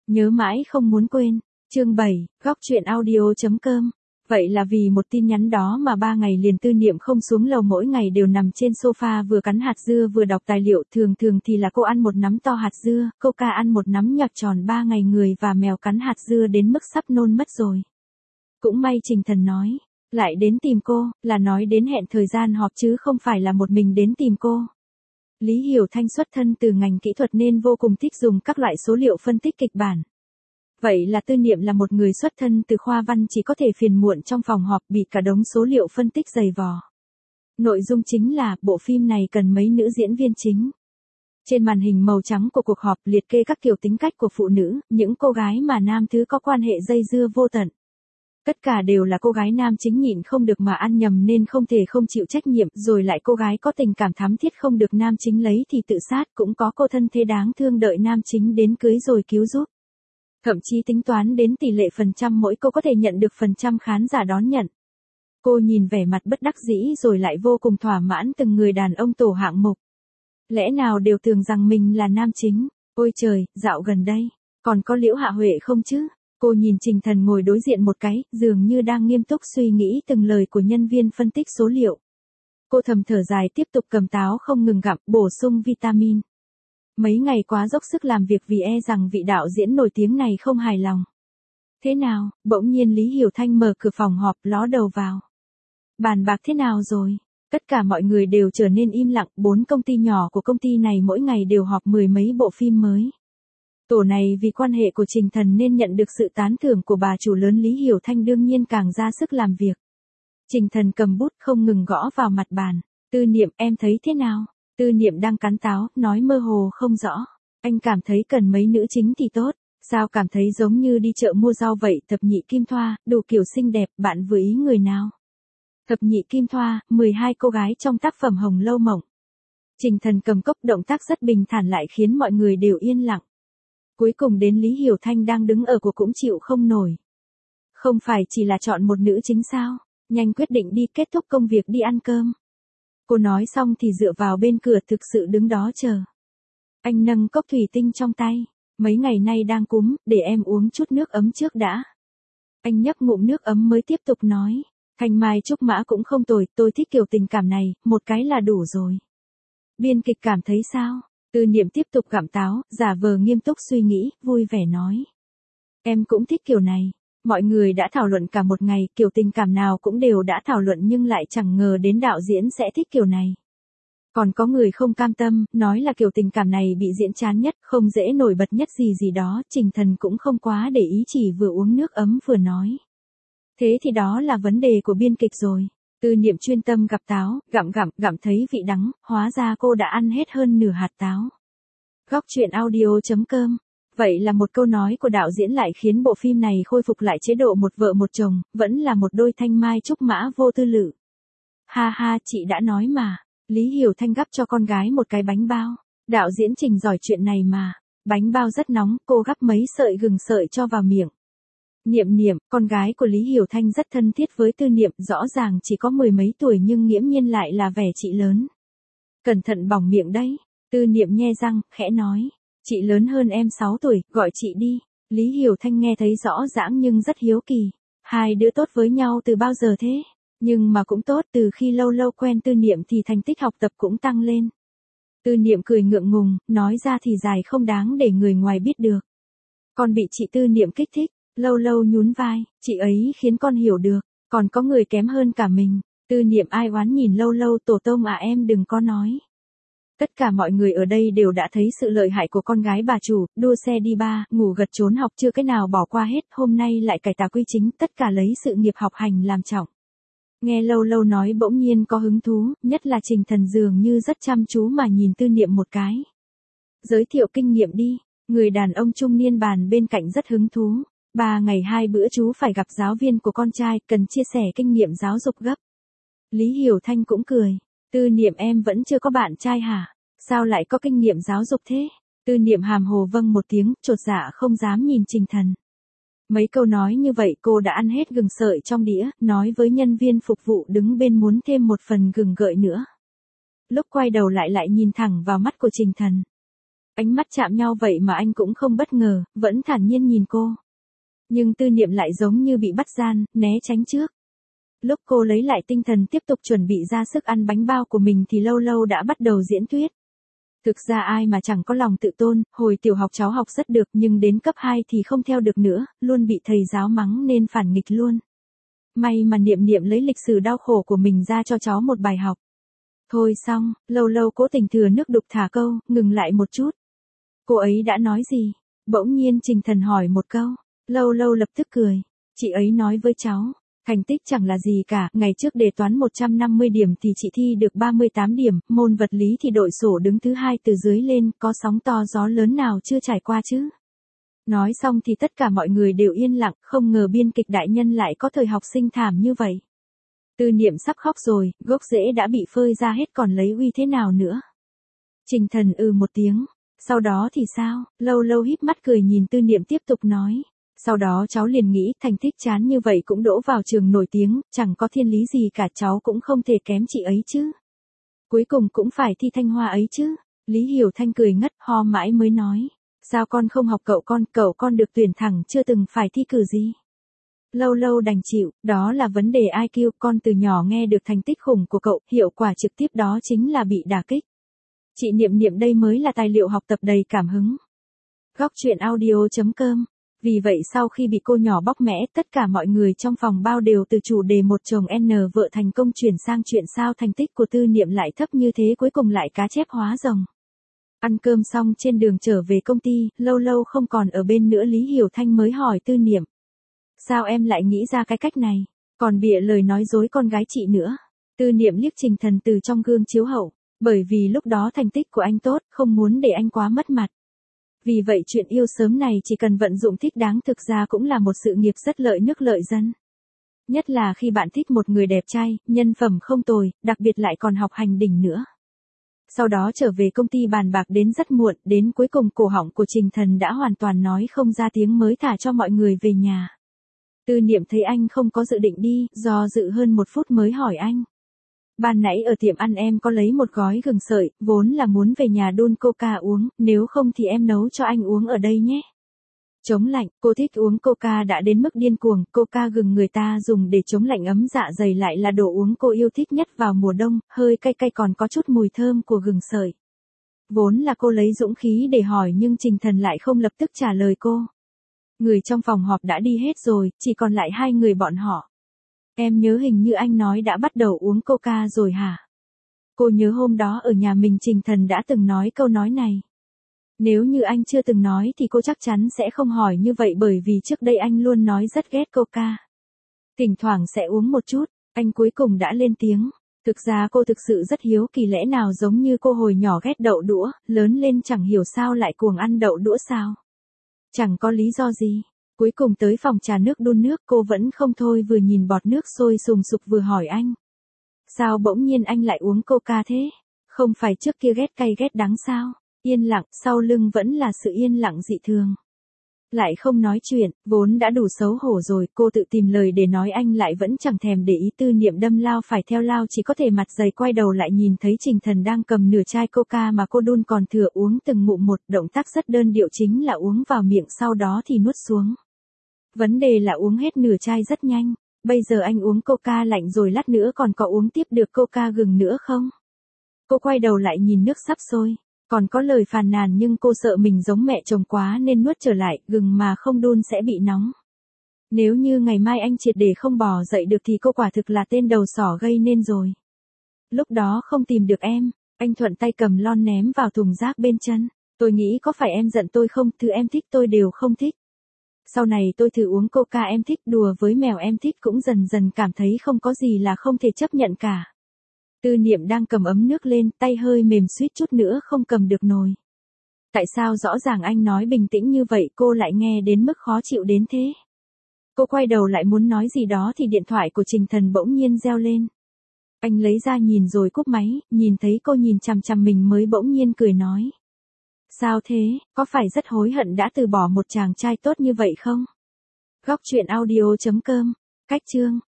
Nhớ mãi không muốn quên. Chương 7, góc truyện audio.com. Vậy là vì một tin nhắn đó mà 3 ngày liền Tư Niệm không xuống lầu, mỗi ngày đều nằm trên sofa vừa cắn hạt dưa vừa đọc tài liệu. Thường thường thì là cô ăn một nắm to hạt dưa, cô ca ăn một nắm nhọt tròn. 3 ngày người và mèo cắn hạt dưa đến mức sắp nôn mất rồi. Cũng may Trình Thần nói, lại đến tìm cô, là nói đến hẹn thời gian họp chứ không phải là một mình đến tìm cô. Lý Hiểu Thanh xuất thân từ ngành kỹ thuật nên vô cùng thích dùng các loại số liệu phân tích kịch bản. Vậy là Tư Niệm là một người xuất thân từ khoa văn chỉ có thể phiền muộn trong phòng họp bị cả đống số liệu phân tích dày vò. Nội dung chính là bộ phim này cần mấy nữ diễn viên chính. Trên màn hình màu trắng của cuộc họp liệt kê các kiểu tính cách của phụ nữ, những cô gái mà nam thứ có quan hệ dây dưa vô tận. Tất cả đều là cô gái nam chính nhịn không được mà ăn nhầm nên không thể không chịu trách nhiệm, rồi lại cô gái có tình cảm thắm thiết không được nam chính lấy thì tự sát, cũng có cô thân thế đáng thương đợi nam chính đến cưới rồi cứu giúp. Thậm chí tính toán đến tỷ lệ phần trăm mỗi cô có thể nhận được phần trăm khán giả đón nhận. Cô nhìn vẻ mặt bất đắc dĩ rồi lại vô cùng thỏa mãn từng người đàn ông tổ hạng mục. Lẽ nào đều tưởng rằng mình là nam chính, ôi trời, dạo gần đây, còn có Liễu Hạ Huệ không chứ? Cô nhìn Trình Thần ngồi đối diện một cái, dường như đang nghiêm túc suy nghĩ từng lời của nhân viên phân tích số liệu. Cô thầm thở dài tiếp tục cầm táo không ngừng gặm, bổ sung vitamin. Mấy ngày quá dốc sức làm việc vì rằng vị đạo diễn nổi tiếng này không hài lòng. Thế nào, bỗng nhiên Lý Hiểu Thanh mở cửa phòng họp ló đầu vào. Bàn bạc thế nào rồi? Tất cả mọi người đều trở nên im lặng, 4 công ty nhỏ của công ty này mỗi ngày đều họp 10 mấy bộ phim mới. Tổ này vì quan hệ của Trình Thần nên nhận được sự tán thưởng của bà chủ lớn Lý Hiểu Thanh đương nhiên càng ra sức làm việc. Trình Thần cầm bút không ngừng gõ vào mặt bàn. Tư Niệm, em thấy thế nào? Tư Niệm đang cắn táo, nói mơ hồ không rõ. Anh cảm thấy cần mấy nữ chính thì tốt. Sao cảm thấy giống như đi chợ mua rau vậy? Thập nhị kim thoa, đủ kiểu xinh đẹp, bạn vừa ý người nào? Thập nhị kim thoa, 12 cô gái trong tác phẩm Hồng Lâu Mộng. Trình Thần cầm cốc, động tác rất bình thản lại khiến mọi người đều yên lặng. Cuối cùng đến Lý Hiểu Thanh đang đứng ở của cũng chịu không nổi. Không phải chỉ là chọn một nữ chính sao? Nhanh quyết định đi, kết thúc công việc đi ăn cơm. Cô nói xong thì dựa vào bên cửa thực sự đứng đó chờ. Anh nâng cốc thủy tinh trong tay. Mấy ngày nay đang cúm, để em uống chút nước ấm trước đã. Anh nhấp ngụm nước ấm mới tiếp tục nói. Thanh Mai Trúc Mã cũng không tồi, tôi thích kiểu tình cảm này, một cái là đủ rồi. Biên kịch cảm thấy sao? Tư Niệm tiếp tục gặm táo, giả vờ nghiêm túc suy nghĩ, vui vẻ nói. Em cũng thích kiểu này. Mọi người đã thảo luận cả một ngày, kiểu tình cảm nào cũng đều đã thảo luận nhưng lại chẳng ngờ đến đạo diễn sẽ thích kiểu này. Còn có người không cam tâm, nói là kiểu tình cảm này bị diễn chán nhất, không dễ nổi bật nhất gì đó. Trình Thần cũng không quá để ý, chỉ vừa uống nước ấm vừa nói. Thế thì đó là vấn đề của biên kịch rồi. Tư Niệm chuyên tâm gặm táo, gặm thấy vị đắng, hóa ra cô đã ăn hết hơn nửa hạt táo. Góc truyện audio.com. Vậy là một câu nói của đạo diễn lại khiến bộ phim này khôi phục lại chế độ một vợ một chồng, vẫn là một đôi thanh mai trúc mã vô tư lự. Ha ha, chị đã nói mà. Lý Hiểu Thanh gắp cho con gái một cái bánh bao. Đạo diễn Trình giỏi chuyện này mà. Bánh bao rất nóng, cô gắp mấy sợi gừng sợi cho vào miệng. Niệm, con gái của Lý Hiểu Thanh rất thân thiết với Tư Niệm, rõ ràng chỉ có 10 mấy tuổi nhưng nghiễm nhiên lại là vẻ chị lớn. Cẩn thận bỏng miệng đấy. Tư Niệm nhe răng, khẽ nói. Chị lớn hơn em 6 tuổi, gọi chị đi. Lý Hiểu Thanh nghe thấy rõ ràng nhưng rất hiếu kỳ. Hai đứa tốt với nhau từ bao giờ thế? Nhưng mà cũng tốt, từ khi lâu lâu quen Tư Niệm thì thành tích học tập cũng tăng lên. Tư Niệm cười ngượng ngùng, nói ra thì dài không đáng để người ngoài biết được. Con bị chị Tư Niệm kích thích. Lâu lâu nhún vai, chị ấy khiến con hiểu được, còn có người kém hơn cả mình. Tư Niệm ai oán nhìn lâu lâu, tổ tông à, em đừng có nói. Tất cả mọi người ở đây đều đã thấy sự lợi hại của con gái bà chủ, đua xe đi ba, ngủ gật trốn học chưa cái nào bỏ qua hết, hôm nay lại cải tà quy chính, tất cả lấy sự nghiệp học hành làm trọng. Nghe lâu lâu nói bỗng nhiên có hứng thú, nhất là Trình Thần dường như rất chăm chú mà nhìn Tư Niệm một cái. Giới thiệu kinh nghiệm đi, người đàn ông trung niên bàn bên cạnh rất hứng thú. 3 ngày 2 bữa chú phải gặp giáo viên của con trai, cần chia sẻ kinh nghiệm giáo dục gấp. Lý Hiểu Thanh cũng cười. Tư Niệm, em vẫn chưa có bạn trai hả? Sao lại có kinh nghiệm giáo dục thế? Tư Niệm hàm hồ vâng một tiếng, chột dạ không dám nhìn Trình Thần. Mấy câu nói như vậy cô đã ăn hết gừng sợi trong đĩa, nói với nhân viên phục vụ đứng bên muốn thêm một phần gừng gợi nữa. Lúc quay đầu lại nhìn thẳng vào mắt của Trình Thần. Ánh mắt chạm nhau vậy mà anh cũng không bất ngờ, vẫn thản nhiên nhìn cô. Nhưng Tư Niệm lại giống như bị bắt gian, né tránh trước. Lúc cô lấy lại tinh thần tiếp tục chuẩn bị ra sức ăn bánh bao của mình thì Lâu Lâu đã bắt đầu diễn thuyết. Thực ra ai mà chẳng có lòng tự tôn, hồi tiểu học cháu học rất được nhưng đến cấp 2 thì không theo được nữa, luôn bị thầy giáo mắng nên phản nghịch luôn. May mà Niệm Niệm lấy lịch sử đau khổ của mình ra cho cháu một bài học. Thôi xong, Lâu Lâu cố tình thừa nước đục thả câu, ngừng lại một chút. Cô ấy đã nói gì? Bỗng nhiên Trình Thần hỏi một câu, Lâu Lâu lập tức cười. Chị ấy nói với cháu, thành tích chẳng là gì cả, ngày trước đề toán 150 điểm thì chị thi được 38 điểm, môn vật lý thì đội sổ đứng thứ 2 từ dưới lên, có sóng to gió lớn nào chưa trải qua chứ? Nói xong thì tất cả mọi người đều yên lặng, không ngờ biên kịch đại nhân lại có thời học sinh thảm như vậy. Tư Niệm sắp khóc rồi, gốc rễ đã bị phơi ra hết còn lấy uy thế nào nữa. Trình Thần một tiếng, sau đó thì sao? Lâu Lâu híp mắt cười nhìn Tư Niệm tiếp tục nói. Sau đó cháu liền nghĩ thành tích chán như vậy cũng đỗ vào trường nổi tiếng, chẳng có thiên lý gì cả, cháu cũng không thể kém chị ấy chứ. Cuối cùng cũng phải thi Thanh Hoa ấy chứ. Lý Hiểu Thanh cười ngất ho mãi mới nói. Sao con không học cậu con được tuyển thẳng chưa từng phải thi cử gì. Lâu Lâu đành chịu, đó là vấn đề IQ, con từ nhỏ nghe được thành tích khủng của cậu, hiệu quả trực tiếp đó chính là bị đả kích. Chị Niệm Niệm đây mới là tài liệu học tập đầy cảm hứng. Góc truyện audio.com. Vì vậy sau khi bị cô nhỏ bóc mẽ, tất cả mọi người trong phòng bao đều từ chủ đề một chồng N vợ thành công chuyển sang chuyện sao thành tích của Tư Niệm lại thấp như thế, cuối cùng lại cá chép hóa rồng. Ăn cơm xong trên đường trở về công ty, Lâu Lâu không còn ở bên nữa, Lý Hiểu Thanh mới hỏi Tư Niệm. Sao em lại nghĩ ra cái cách này, còn bịa lời nói dối con gái chị nữa. Tư Niệm liếc Trình Thần từ trong gương chiếu hậu, bởi vì lúc đó thành tích của anh tốt, không muốn để anh quá mất mặt. Vì vậy chuyện yêu sớm này chỉ cần vận dụng thích đáng, thực ra cũng là một sự nghiệp rất lợi nước lợi dân. Nhất là khi bạn thích một người đẹp trai, nhân phẩm không tồi, đặc biệt lại còn học hành đỉnh nữa. Sau đó trở về công ty bàn bạc đến rất muộn, đến cuối cùng cổ họng của Trình Thần đã hoàn toàn nói không ra tiếng mới thả cho mọi người về nhà. Tư Niệm thấy anh không có dự định đi, do dự hơn một phút mới hỏi anh. Ban nãy ở tiệm ăn em có lấy một gói gừng sợi, vốn là muốn về nhà đun coca uống, nếu không thì em nấu cho anh uống ở đây nhé. Chống lạnh, cô thích uống coca đã đến mức điên cuồng, coca gừng người ta dùng để chống lạnh ấm dạ dày lại là đồ uống cô yêu thích nhất vào mùa đông, hơi cay cay còn có chút mùi thơm của gừng sợi. Vốn là cô lấy dũng khí để hỏi nhưng Trình Thần lại không lập tức trả lời cô. Người trong phòng họp đã đi hết rồi, chỉ còn lại hai người bọn họ. Em nhớ hình như anh nói đã bắt đầu uống coca rồi hả? Cô nhớ hôm đó ở nhà mình Trình Thần đã từng nói câu nói này. Nếu như anh chưa từng nói thì cô chắc chắn sẽ không hỏi như vậy, bởi vì trước đây anh luôn nói rất ghét coca. Thỉnh thoảng sẽ uống một chút, anh cuối cùng đã lên tiếng. Thực ra cô thực sự rất hiếu kỳ, lẽ nào giống như cô hồi nhỏ ghét đậu đũa, lớn lên chẳng hiểu sao lại cuồng ăn đậu đũa sao? Chẳng có lý do gì. Cuối cùng tới phòng trà nước đun nước, cô vẫn không thôi, vừa nhìn bọt nước sôi sùng sục vừa hỏi anh. Sao bỗng nhiên anh lại uống coca thế? Không phải trước kia ghét cay ghét đắng sao? Yên lặng, sau lưng vẫn là sự yên lặng dị thường. Lại không nói chuyện, vốn đã đủ xấu hổ rồi, cô tự tìm lời để nói, anh lại vẫn chẳng thèm để ý. Tư Niệm đâm lao phải theo lao, chỉ có thể mặt dày quay đầu lại nhìn thấy Trình Thần đang cầm nửa chai coca mà cô đun còn thừa, uống từng ngụm một, động tác rất đơn điệu, chính là uống vào miệng sau đó thì nuốt xuống. Vấn đề là uống hết nửa chai rất nhanh. Bây giờ anh uống coca lạnh rồi, lát nữa còn có uống tiếp được coca gừng nữa không? Cô quay đầu lại nhìn nước sắp sôi. Còn có lời phàn nàn nhưng cô sợ mình giống mẹ chồng quá nên nuốt trở lại, gừng mà không đun sẽ bị nóng. Nếu như ngày mai anh triệt để không bò dậy được thì cô quả thực là tên đầu sỏ gây nên rồi. Lúc đó không tìm được em, anh thuận tay cầm lon ném vào thùng rác bên chân. Tôi nghĩ có phải em giận tôi không, thứ em thích tôi đều không thích. Sau này tôi thử uống coca em thích, đùa với mèo em thích, cũng dần dần cảm thấy không có gì là không thể chấp nhận cả. Tư Niệm đang cầm ấm nước lên, tay hơi mềm suýt chút nữa không cầm được nồi. Tại sao rõ ràng anh nói bình tĩnh như vậy cô lại nghe đến mức khó chịu đến thế? Cô quay đầu lại muốn nói gì đó thì điện thoại của Trình Thần bỗng nhiên reo lên. Anh lấy ra nhìn rồi cúp máy, nhìn thấy cô nhìn chằm chằm mình mới bỗng nhiên cười nói. Sao thế, có phải rất hối hận đã từ bỏ một chàng trai tốt như vậy không? Góc truyện audio.com, cách chương.